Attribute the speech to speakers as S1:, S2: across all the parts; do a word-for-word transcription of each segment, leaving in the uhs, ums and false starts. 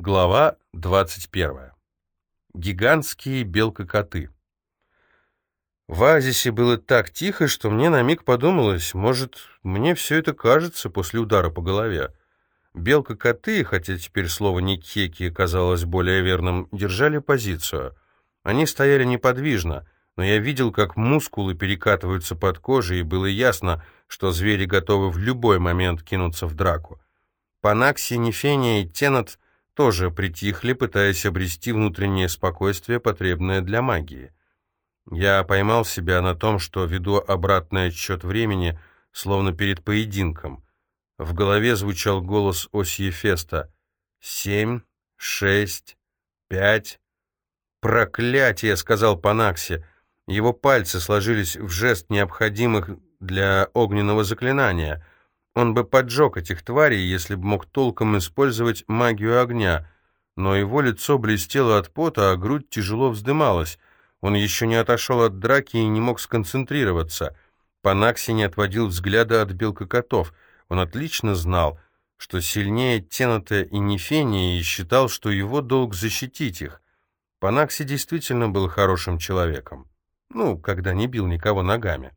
S1: Глава двадцать первая. Гигантские белка-коты. В оазисе было так тихо, что мне на миг подумалось, может, мне все это кажется после удара по голове. Белка-коты, хотя теперь слово «никхеки» казалось более верным, держали позицию. Они стояли неподвижно, но я видел, как мускулы перекатываются под кожей, и было ясно, что звери готовы в любой момент кинуться в драку. Панакси, Нефения и Тенет тоже притихли, пытаясь обрести внутреннее спокойствие, потребное для магии. Я поймал себя на том, что веду обратный отсчет времени, словно перед поединком. В голове звучал голос Осье Феста. «Семь, шесть, пять...» «Проклятие!» — сказал Панакси. Его пальцы сложились в жест необходимых для огненного заклинания. Он бы поджег этих тварей, если бы мог толком использовать магию огня, но его лицо блестело от пота, а грудь тяжело вздымалась. Он еще не отошел от драки и не мог сконцентрироваться. Панакси не отводил взгляда от белкокотов. Он отлично знал, что сильнее Тенета и Нефении, и считал, что его долг защитить их. Панакси действительно был хорошим человеком. Ну, когда не бил никого ногами.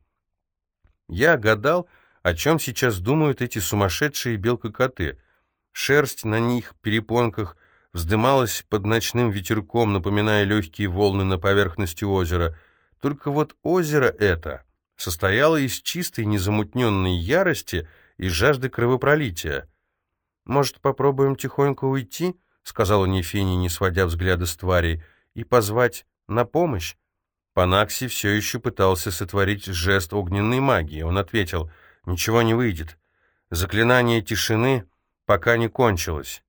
S1: Я гадал, о чем сейчас думают эти сумасшедшие белка-коты. Шерсть на них, перепонках, вздымалась под ночным ветерком, напоминая легкие волны на поверхности озера. Только вот озеро это состояло из чистой незамутненной ярости и жажды кровопролития. «Может, попробуем тихонько уйти?» — сказала Нефения, не сводя взгляда с тварей, — «и позвать на помощь?» Панакси все еще пытался сотворить жест огненной магии. Он ответил: «Ничего не выйдет. Заклинание тишины пока не кончилось».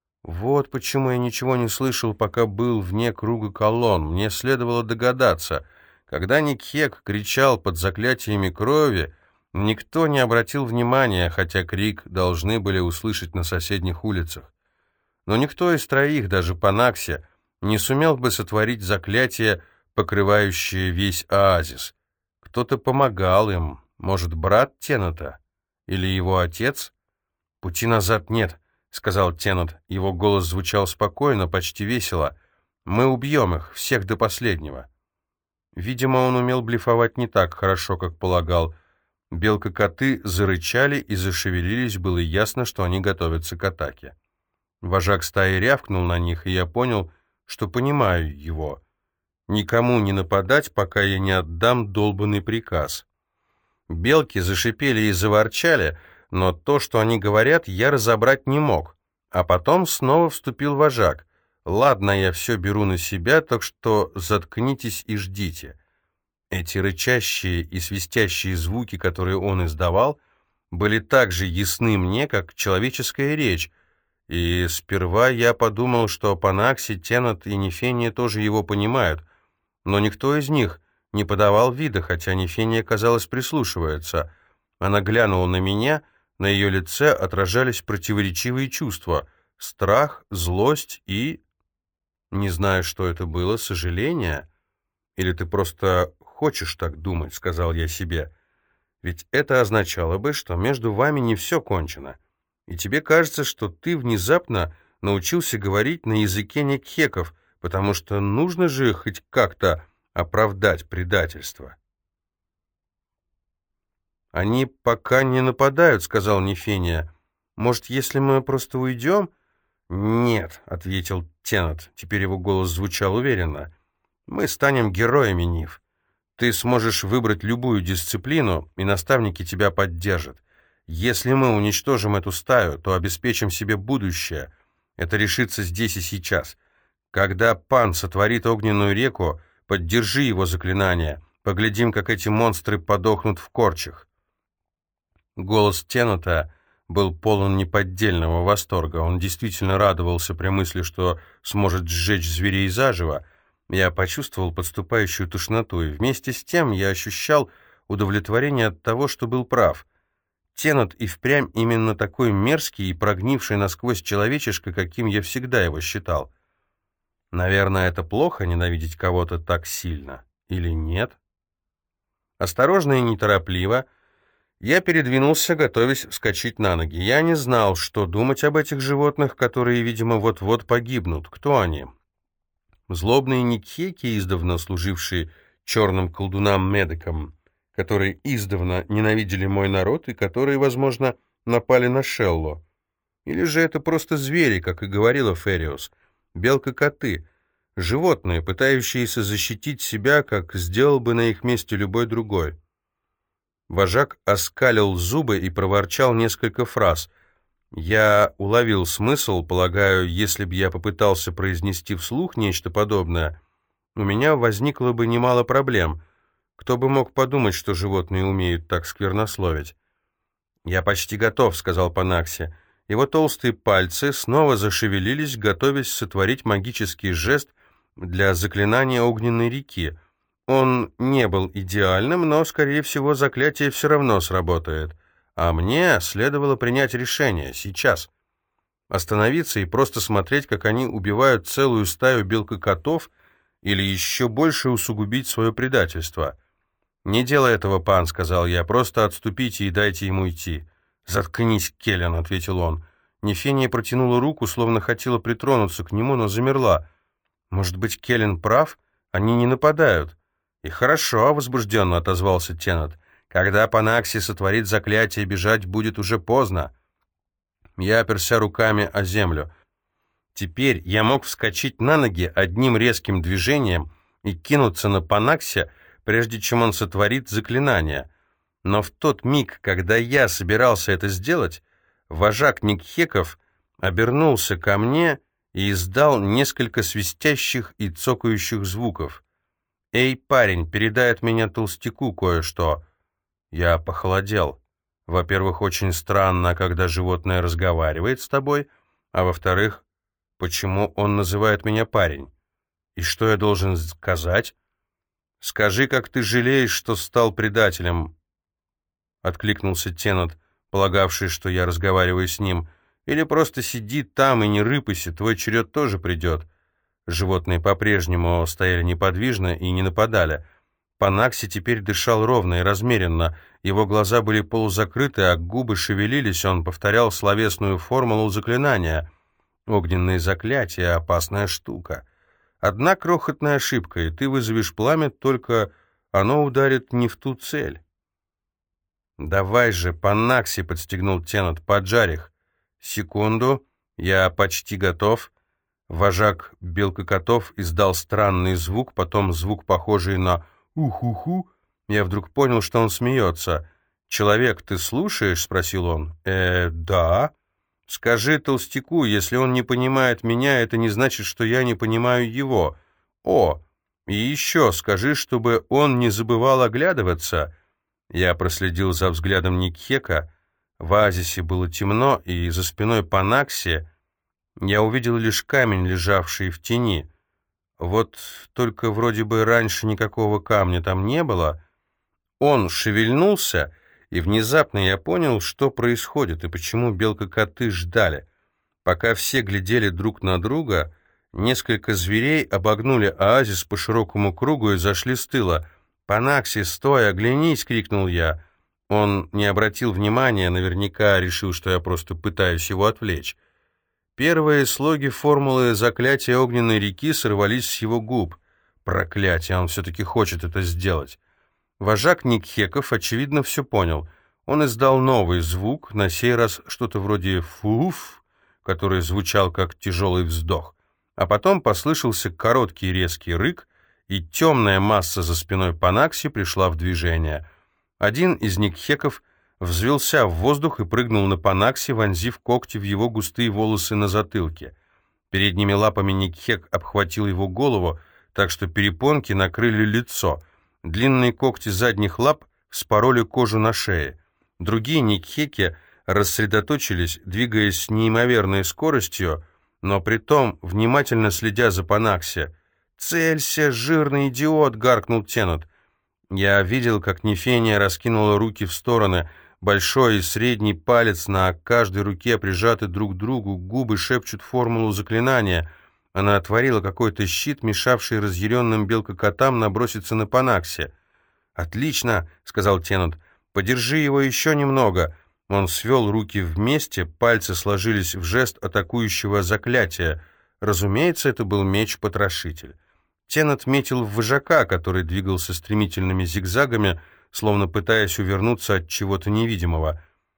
S1: Вот почему я ничего не слышал, пока был вне круга колонн. Мне следовало догадаться. Когда Никхек кричал под заклятиями крови, никто не обратил внимания, хотя крик должны были услышать на соседних улицах. Но никто из троих, даже Панакси, не сумел бы сотворить заклятие, покрывающее весь оазис. Кто-то помогал им. Может, брат Тенета? Или его отец? «Пути назад нет», — сказал Тенет. Его голос звучал спокойно, почти весело. «Мы убьем их, всех до последнего». Видимо, он умел блефовать не так хорошо, как полагал. Белка-коты зарычали и зашевелились, было ясно, что они готовятся к атаке. Вожак стаи рявкнул на них, и я понял, что понимаю его. Никому не нападать, пока я не отдам долбанный приказ. Белки зашипели и заворчали, но то, что они говорят, я разобрать не мог. А потом снова вступил вожак. «Ладно, я все беру на себя, так что заткнитесь и ждите». Эти рычащие и свистящие звуки, которые он издавал, были так же ясны мне, как человеческая речь, и сперва я подумал, что Панакси, Тенет и Нефения тоже его понимают, но никто из них не подавал вида, хотя Нефения, казалось, прислушивается. Она глянула на меня, на ее лице отражались противоречивые чувства — страх, злость и... Не знаю, что это было, сожаление? Или ты просто хочешь так думать, — сказал я себе. Ведь это означало бы, что между вами не все кончено, и тебе кажется, что ты внезапно научился говорить на языке никхеков, потому что нужно же хоть как-то оправдать предательство. «Они пока не нападают», — сказал Нефения. «Может, если мы просто уйдем?» «Нет», — ответил Тенет. Теперь его голос звучал уверенно. «Мы станем героями, Ниф. Ты сможешь выбрать любую дисциплину, и наставники тебя поддержат. Если мы уничтожим эту стаю, то обеспечим себе будущее. Это решится здесь и сейчас. Когда Пан сотворит огненную реку, поддержи его заклинание. Поглядим, как эти монстры подохнут в корчах». Голос Тенета был полон неподдельного восторга. Он действительно радовался при мысли, что сможет сжечь зверей заживо. Я почувствовал подступающую тошноту, и вместе с тем я ощущал удовлетворение от того, что был прав. Тенет и впрямь именно такой мерзкий и прогнивший насквозь человечишка, каким я всегда его считал. Наверное, это плохо — ненавидеть кого-то так сильно. Или нет? Осторожно и неторопливо Я передвинулся, готовясь вскочить на ноги. Я не знал, что думать об этих животных, которые, видимо, вот-вот погибнут. Кто они? Злобные никхеки, издавна служившие черным колдунам-медикам, которые издавна ненавидели мой народ и которые, возможно, напали на Шелло. Или же это просто звери, как и говорила Фериус, белка-коты, животные, пытающиеся защитить себя, как сделал бы на их месте любой другой. Вожак оскалил зубы и проворчал несколько фраз. Я уловил смысл, полагаю, если бы я попытался произнести вслух нечто подобное, у меня возникло бы немало проблем. Кто бы мог подумать, что животные умеют так сквернословить? «Я почти готов», — сказал Панакси. Его толстые пальцы снова зашевелились, готовясь сотворить магический жест для заклинания огненной реки. Он не был идеальным, но, скорее всего, заклятие все равно сработает. А мне следовало принять решение сейчас. Остановиться и просто смотреть, как они убивают целую стаю белкокотов, или еще больше усугубить свое предательство. «Не делай этого, пан», — сказал я, — «просто отступите и дайте ему идти». «Заткнись, Келлен», — ответил он. Нефения протянула руку, словно хотела притронуться к нему, но замерла. «Может быть, Келлен прав? Они не нападают». «И хорошо», — возбужденно отозвался Теннет. «Когда Панакси сотворит заклятие, бежать будет уже поздно». Я оперся руками о землю. Теперь я мог вскочить на ноги одним резким движением и кинуться на Панакси, прежде чем он сотворит заклинание. Но в тот миг, когда я собирался это сделать, вожак Никхеков обернулся ко мне и издал несколько свистящих и цокающих звуков. «Эй, парень, передай от меня толстяку кое-что». Я похолодел. Во-первых, очень странно, когда животное разговаривает с тобой, а во-вторых, почему он называет меня парень? И что я должен сказать? «Скажи, как ты жалеешь, что стал предателем», — откликнулся Теннет, полагавший, что я разговариваю с ним. «Или просто сиди там и не рыпайся, твой черед тоже придет». Животные по-прежнему стояли неподвижно и не нападали. Панакси теперь дышал ровно и размеренно. Его глаза были полузакрыты, а губы шевелились. Он повторял словесную формулу заклинания. «Огненные заклятия — опасная штука. Одна крохотная ошибка, и ты вызовешь пламя, только оно ударит не в ту цель». «Давай же, Панакси», — подстегнул Теннет, — «поджарь их». «Секунду, я почти готов». Вожак белкокотов издал странный звук, потом звук, похожий на «ух-уху». Я вдруг понял, что он смеется. «Человек, ты слушаешь?» — спросил он. «Э, да». «Скажи толстяку, если он не понимает меня, это не значит, что я не понимаю его. О, и еще скажи, чтобы он не забывал оглядываться». Я проследил за взглядом Никхека. В оазисе было темно, и за спиной Панакси я увидел лишь камень, лежавший в тени. Вот только вроде бы раньше никакого камня там не было. Он шевельнулся, и внезапно я понял, что происходит и почему белка-коты ждали. Пока все глядели друг на друга, несколько зверей обогнули оазис по широкому кругу и зашли с тыла. «Панакси, стой, оглянись!» — крикнул я. Он не обратил внимания, наверняка решил, что я просто пытаюсь его отвлечь. Первые слоги формулы заклятия огненной реки сорвались с его губ. Проклятие, он все-таки хочет это сделать. Вожак Никхеков, очевидно, все понял. Он издал новый звук, на сей раз что-то вроде «фуф», который звучал как тяжелый вздох. А потом послышался короткий резкий рык, и темная масса за спиной Панакси пришла в движение. Один из Никхеков взвелся в воздух и прыгнул на Панакси, вонзив когти в его густые волосы на затылке. Передними лапами Никхек обхватил его голову, так что перепонки накрыли лицо. Длинные когти задних лап вспороли кожу на шее. Другие Никхеки рассредоточились, двигаясь с неимоверной скоростью, но притом внимательно следя за Панакси. «Целься, жирный идиот!» — гаркнул Теннет. Я видел, как Нефения раскинула руки в стороны. Большой и средний палец на каждой руке прижаты друг к другу, губы шепчут формулу заклинания. Она отворила какой-то щит, мешавший разъяренным белкокотам наброситься на Панакси. «Отлично!» — сказал Теннет. Подержи его еще немного». Он свел руки вместе, пальцы сложились в жест атакующего заклятия. Разумеется, это был меч-потрошитель. Теннет метил в вожака, который двигался стремительными зигзагами, словно пытаясь увернуться от чего-то невидимого.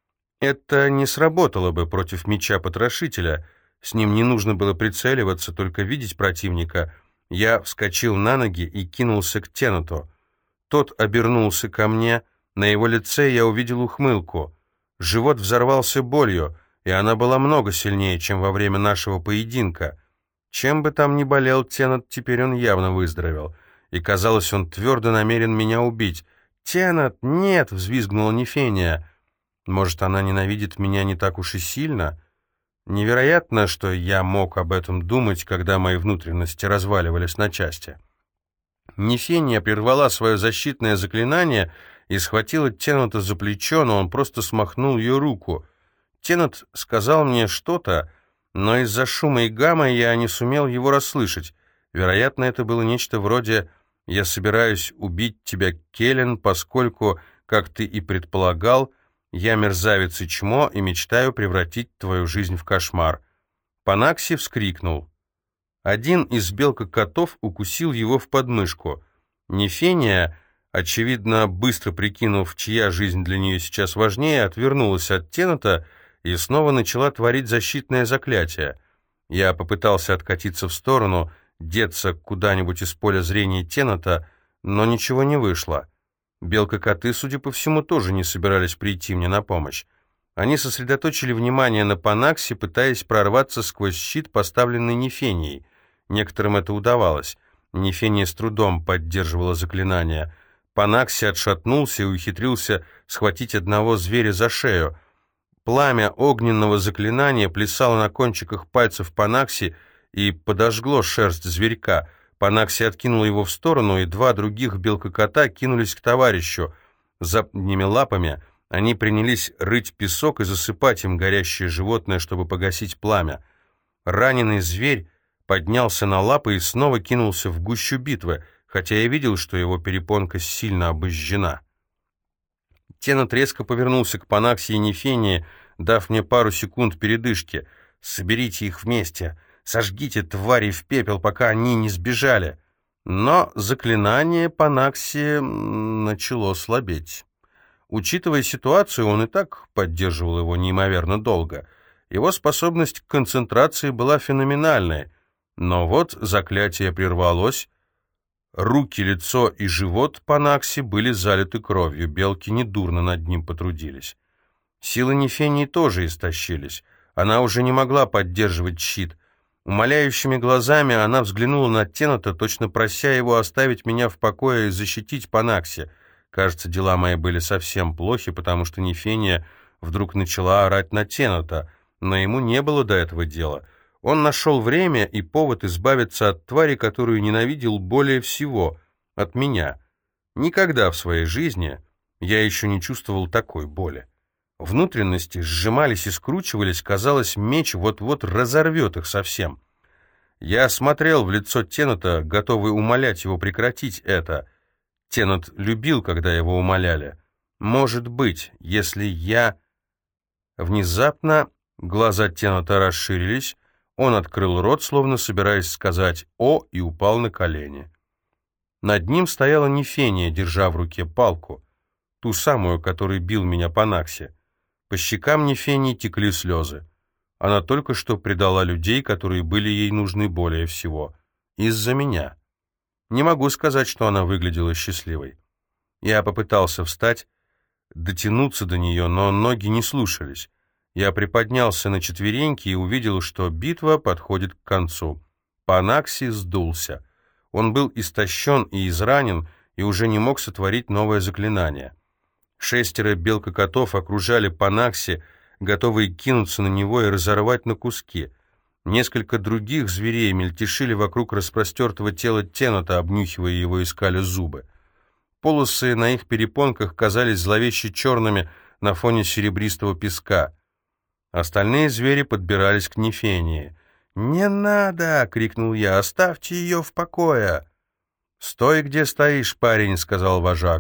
S1: Это не сработало бы против меча-потрошителя. С ним не нужно было прицеливаться, только видеть противника. Я вскочил на ноги и кинулся к Теннету. Тот обернулся ко мне. На его лице я увидел ухмылку. Живот взорвался болью, и она была много сильнее, чем во время нашего поединка. Чем бы там ни болел Теннет, теперь он явно выздоровел. И, казалось, он твердо намерен меня убить. «Теннет, нет!» — взвизгнула Нефения. «Может, она ненавидит меня не так уж и сильно?» Невероятно, что я мог об этом думать, когда мои внутренности разваливались на части. Нефения прервала свое защитное заклинание и схватила Теннета за плечо, но он просто смахнул ее руку. Теннет сказал мне что-то, но из-за шума и гамма я не сумел его расслышать. Вероятно, это было нечто вроде «Я собираюсь убить тебя, Келлен, поскольку, как ты и предполагал, я мерзавец и чмо и мечтаю превратить твою жизнь в кошмар». Панакси вскрикнул. Один из белка-котов укусил его в подмышку. Нефения, очевидно, быстро прикинув, чья жизнь для нее сейчас важнее, отвернулась от Теннета и снова начала творить защитное заклятие. Я попытался откатиться в сторону, деться куда-нибудь из поля зрения Теннета, но ничего не вышло. Белка-коты, судя по всему, тоже не собирались прийти мне на помощь. Они сосредоточили внимание на Панакси, пытаясь прорваться сквозь щит, поставленный Нефенией. Некоторым это удавалось. Нефения с трудом поддерживала заклинание. Панакси отшатнулся и ухитрился схватить одного зверя за шею. Пламя огненного заклинания плясало на кончиках пальцев Панакси и подожгло шерсть зверька. Панакси откинул его в сторону, и два других белка-кота кинулись к товарищу. Задними лапами они принялись рыть песок и засыпать им горящее животное, чтобы погасить пламя. Раненый зверь поднялся на лапы и снова кинулся в гущу битвы, хотя я видел, что его перепонка сильно обожжена. Теннет резко повернулся к Панакси и Нефении, дав мне пару секунд передышки. «Соберите их вместе! Сожгите твари в пепел, пока они не сбежали!» Но заклинание Панакси начало слабеть. Учитывая ситуацию, он и так поддерживал его неимоверно долго. Его способность к концентрации была феноменальной. Но вот заклятие прервалось. Руки, лицо и живот Панакси были залиты кровью, белки недурно над ним потрудились. Силы Нефении тоже истощились. Она уже не могла поддерживать щит. Умоляющими глазами она взглянула на Теннета, точно прося его оставить меня в покое и защитить Панакси. Кажется, дела мои были совсем плохи, потому что Нефения вдруг начала орать на Теннета, но ему не было до этого дела. Он нашел время и повод избавиться от твари, которую ненавидел более всего, от меня. Никогда в своей жизни я еще не чувствовал такой боли. Внутренности сжимались и скручивались, казалось, меч вот-вот разорвет их совсем. Я смотрел в лицо Теннета, готовый умолять его прекратить это. Теннет любил, когда его умоляли. Может быть, если я... Внезапно глаза Теннета расширились, он открыл рот, словно собираясь сказать «О», и упал на колени. Над ним стояла Нефения, держа в руке палку, ту самую, которой бил меня Панакси. По щекам Нефении текли слезы. Она только что предала людей, которые были ей нужны более всего. Из-за меня. Не могу сказать, что она выглядела счастливой. Я попытался встать, дотянуться до нее, но ноги не слушались. Я приподнялся на четвереньки и увидел, что битва подходит к концу. Панакси сдулся. Он был истощен и изранен, и уже не мог сотворить новое заклинание. Шестеро белка-котов окружали Панакси, готовые кинуться на него и разорвать на куски. Несколько других зверей мельтешили вокруг распростертого тела Теннета, обнюхивая его, искали зубы. Полосы на их перепонках казались зловеще черными на фоне серебристого песка. Остальные звери подбирались к Нефении. «Не надо!» — крикнул я. «Оставьте ее в покое!» «Стой, где стоишь, парень!» — сказал вожак.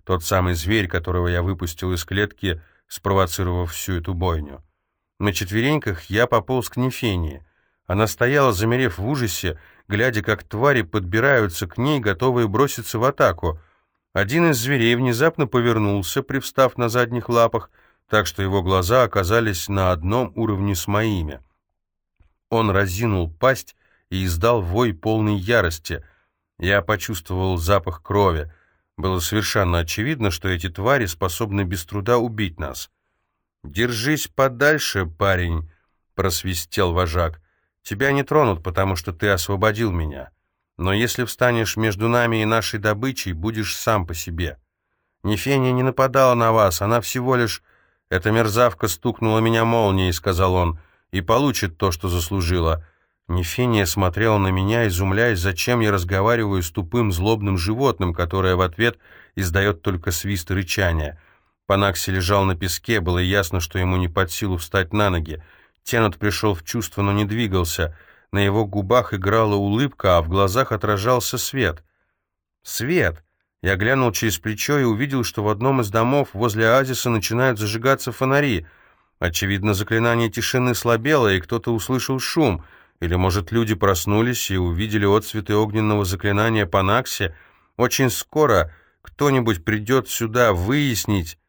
S1: тот самый зверь, которого я выпустил из клетки, спровоцировав всю эту бойню. На четвереньках я пополз к Нефении. Она стояла, замерев в ужасе, глядя, как твари подбираются к ней, готовые броситься в атаку. Один из зверей внезапно повернулся, привстав на задних лапах, так что его глаза оказались на одном уровне с моими. Он разинул пасть и издал вой полной ярости. Я почувствовал запах крови. Было совершенно очевидно, что эти твари способны без труда убить нас. «Держись подальше, парень», — просвистел вожак. «Тебя не тронут, потому что ты освободил меня. Но если встанешь между нами и нашей добычей, будешь сам по себе. Нефения не нападала на вас, она всего лишь... Эта мерзавка стукнула меня молнией», — сказал он, — «и получит то, что заслужила». Нефения смотрела на меня, изумляясь, зачем я разговариваю с тупым злобным животным, которое в ответ издает только свист и рычание. Панакси лежал на песке, было ясно, что ему не под силу встать на ноги. Тенот пришел в чувство, но не двигался. На его губах играла улыбка, а в глазах отражался свет. Свет! Я глянул через плечо и увидел, что в одном из домов возле оазиса начинают зажигаться фонари. Очевидно, заклинание тишины слабело, и кто-то услышал шум. Или, может, люди проснулись и увидели отцветы огненного заклинания Панакси. Очень скоро кто-нибудь придет сюда выяснить,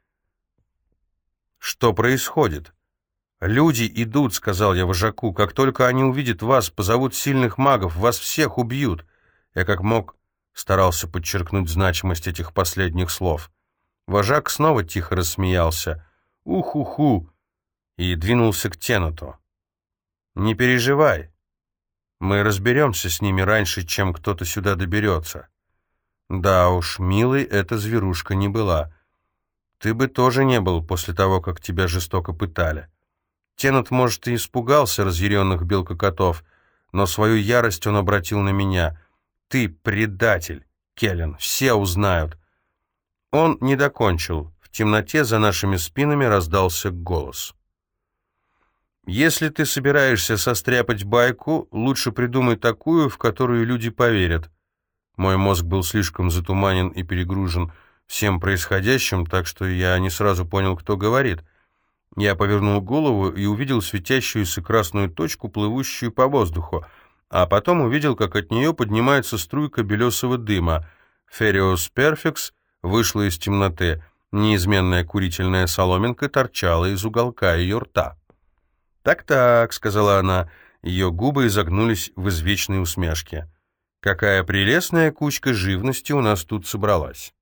S1: что происходит. «Люди идут», — сказал я вожаку. «Как только они увидят вас, позовут сильных магов, вас всех убьют». Я как мог старался подчеркнуть значимость этих последних слов. Вожак снова тихо рассмеялся. «Ух-уху!» и двинулся к Теноту. «Не переживай. Мы разберемся с ними раньше, чем кто-то сюда доберется». Да уж, милой эта зверушка не была. Ты бы тоже не был после того, как тебя жестоко пытали. Тенот, может, и испугался разъяренных белкокотов, но свою ярость он обратил на меня. «Ты предатель, Келлен, все узнают». Он не докончил. В темноте за нашими спинами раздался голос. «Если ты собираешься состряпать байку, лучше придумай такую, в которую люди поверят». Мой мозг был слишком затуманен и перегружен всем происходящим, так что я не сразу понял, кто говорит. Я повернул голову и увидел светящуюся красную точку, плывущую по воздуху, а потом увидел, как от нее поднимается струйка белесого дыма. Фериос Перфекс вышла из темноты. Неизменная курительная соломинка торчала из уголка ее рта. «Так-так», — сказала она, ее губы изогнулись в извечной усмешке. «Какая прелестная кучка живности у нас тут собралась».